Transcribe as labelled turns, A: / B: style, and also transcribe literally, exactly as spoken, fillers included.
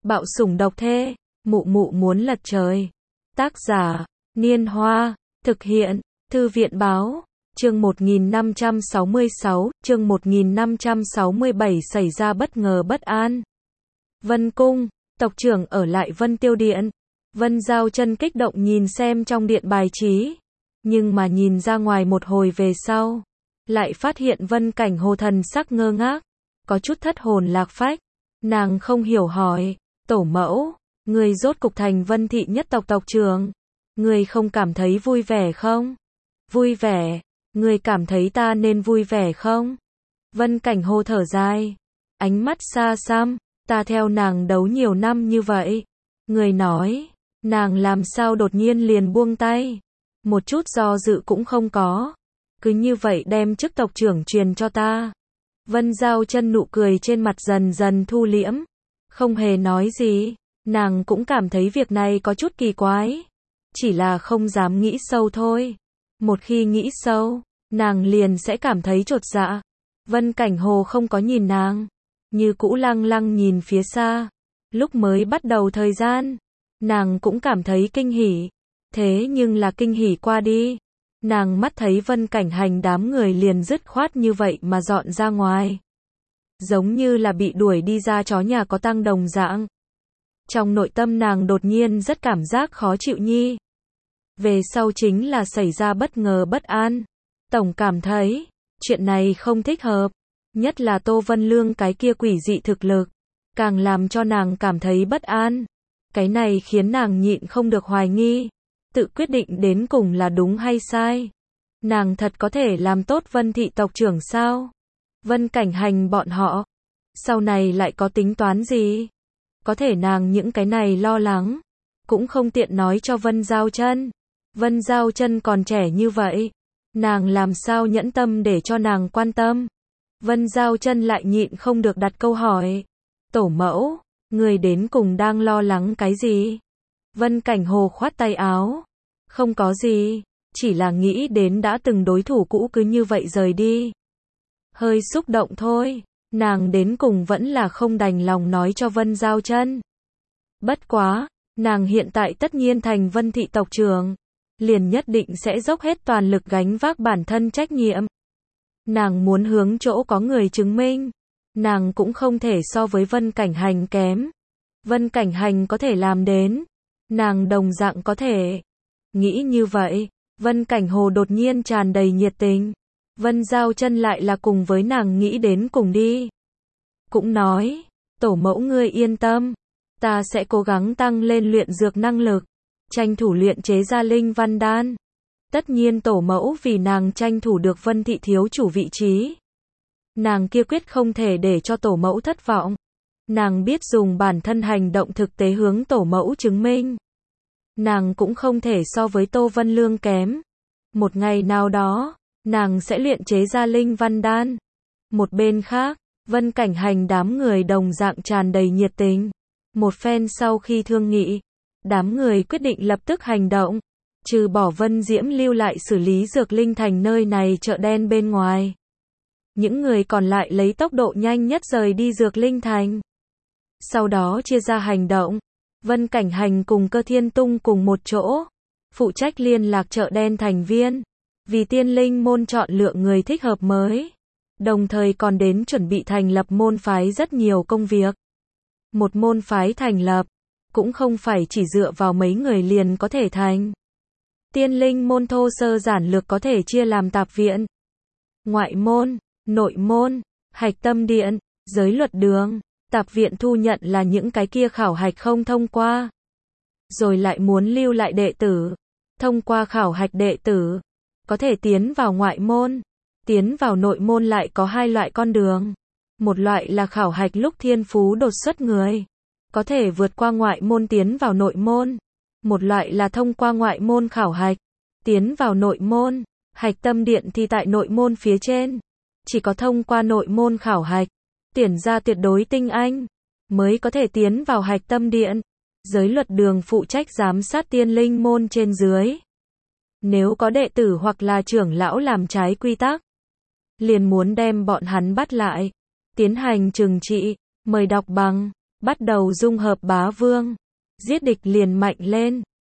A: Bạo sủng độc thê, mụ mụ muốn lật trời. Tác giả, Niên Hoa, thực hiện, Thư viện báo, chương một nghìn năm trăm sáu mươi sáu, chương một nghìn năm trăm sáu mươi bảy xảy ra bất ngờ bất an. Vân Cung, tộc trưởng ở lại Vân Tiêu Điện. Vân Giao Chân kích động nhìn xem trong điện bài trí, nhưng mà nhìn ra ngoài một hồi về sau, lại phát hiện Vân Cảnh Hồ thần sắc ngơ ngác, có chút thất hồn lạc phách. Nàng không hiểu hỏi, tổ mẫu, người rốt cục thành Vân thị nhất tộc tộc trưởng, người không cảm thấy vui vẻ không? Vui vẻ, người cảm thấy ta nên vui vẻ không? Vân Cảnh Hồ thở dài, ánh mắt xa xăm, ta theo nàng đấu nhiều năm như vậy. Người nói, nàng làm sao đột nhiên liền buông tay, một chút do dự cũng không có, cứ như vậy đem chức tộc trưởng truyền cho ta. Vân Giao Chân nụ cười trên mặt dần dần thu liễm, không hề nói gì, nàng cũng cảm thấy việc này có chút kỳ quái, chỉ là không dám nghĩ sâu thôi. Một khi nghĩ sâu, nàng liền sẽ cảm thấy chột dạ. Vân Cảnh Hồ không có nhìn nàng, như cũ lăng lăng nhìn phía xa. Lúc mới bắt đầu thời gian, nàng cũng cảm thấy kinh hỉ, thế nhưng là kinh hỉ qua đi, nàng mắt thấy Vân Cảnh Hành đám người liền dứt khoát như vậy mà dọn ra ngoài, giống như là bị đuổi đi ra chó nhà có tang đồng dạng. Trong nội tâm nàng đột nhiên rất cảm giác khó chịu nhi. Về sau chính là xảy ra bất ngờ bất an. Tổng cảm thấy, chuyện này không thích hợp. Nhất là Tô Vân Lương cái kia quỷ dị thực lực, càng làm cho nàng cảm thấy bất an. Cái này khiến nàng nhịn không được hoài nghi, tự quyết định đến cùng là đúng hay sai. Nàng thật có thể làm tốt Vân thị tộc trưởng sao? Vân Cảnh Hành bọn họ, sau này lại có tính toán gì? Có thể nàng những cái này lo lắng, cũng không tiện nói cho Vân Giao Chân. Vân Giao Chân còn trẻ như vậy, nàng làm sao nhẫn tâm để cho nàng quan tâm. Vân Giao Chân lại nhịn không được đặt câu hỏi, tổ mẫu, người đến cùng đang lo lắng cái gì? Vân Cảnh Hồ khoát tay áo, không có gì, chỉ là nghĩ đến đã từng đối thủ cũ cứ như vậy rời đi. Hơi xúc động thôi, nàng đến cùng vẫn là không đành lòng nói cho Vân Giao Chân. Bất quá, nàng hiện tại tất nhiên thành Vân thị tộc trưởng, liền nhất định sẽ dốc hết toàn lực gánh vác bản thân trách nhiệm. Nàng muốn hướng chỗ có người chứng minh, nàng cũng không thể so với Vân Cảnh Hành kém. Vân Cảnh Hành có thể làm đến, nàng đồng dạng có thể. Nghĩ như vậy, Vân Cảnh Hồ đột nhiên tràn đầy nhiệt tình. Vân Giao Chân lại là cùng với nàng nghĩ đến cùng đi. Cũng nói, tổ mẫu ngươi yên tâm, ta sẽ cố gắng tăng lên luyện dược năng lực, tranh thủ luyện chế ra linh văn đan. Tất nhiên tổ mẫu vì nàng tranh thủ được Vân thị thiếu chủ vị trí, nàng kia quyết không thể để cho tổ mẫu thất vọng. Nàng biết dùng bản thân hành động thực tế hướng tổ mẫu chứng minh. Nàng cũng không thể so với Tô Vân Lương kém. Một ngày nào đó, nàng sẽ luyện chế ra linh văn đan. Một bên khác, Vân Cảnh Hành đám người đồng dạng tràn đầy nhiệt tình. Một phen sau khi thương nghị, đám người quyết định lập tức hành động. Trừ bỏ Vân Diễm lưu lại xử lý dược linh thành nơi này chợ đen bên ngoài, những người còn lại lấy tốc độ nhanh nhất rời đi dược linh thành. Sau đó chia ra hành động, Vân Cảnh Hành cùng Cơ Thiên Tung cùng một chỗ, phụ trách liên lạc chợ đen thành viên, vì tiên linh môn chọn lựa người thích hợp mới, đồng thời còn đến chuẩn bị thành lập môn phái rất nhiều công việc. Một môn phái thành lập, cũng không phải chỉ dựa vào mấy người liền có thể thành. Tiên linh môn thô sơ giản lược có thể chia làm tạp viện, ngoại môn, nội môn, hạch tâm điện, giới luật đường. Tạp viện thu nhận là những cái kia khảo hạch không thông qua, rồi lại muốn lưu lại đệ tử. Thông qua khảo hạch đệ tử, có thể tiến vào ngoại môn. Tiến vào nội môn lại có hai loại con đường. Một loại là khảo hạch lúc thiên phú đột xuất người, có thể vượt qua ngoại môn tiến vào nội môn. Một loại là thông qua ngoại môn khảo hạch, tiến vào nội môn. Hạch tâm điện thì tại nội môn phía trên. Chỉ có thông qua nội môn khảo hạch, tuyển ra tuyệt đối tinh anh, mới có thể tiến vào hạch tâm điện. Giới luật đường phụ trách giám sát tiên linh môn trên dưới. Nếu có đệ tử hoặc là trưởng lão làm trái quy tắc, liền muốn đem bọn hắn bắt lại, tiến hành trừng trị. Mời đọc bằng bắt đầu dung hợp bá vương. Giết địch liền mạnh lên.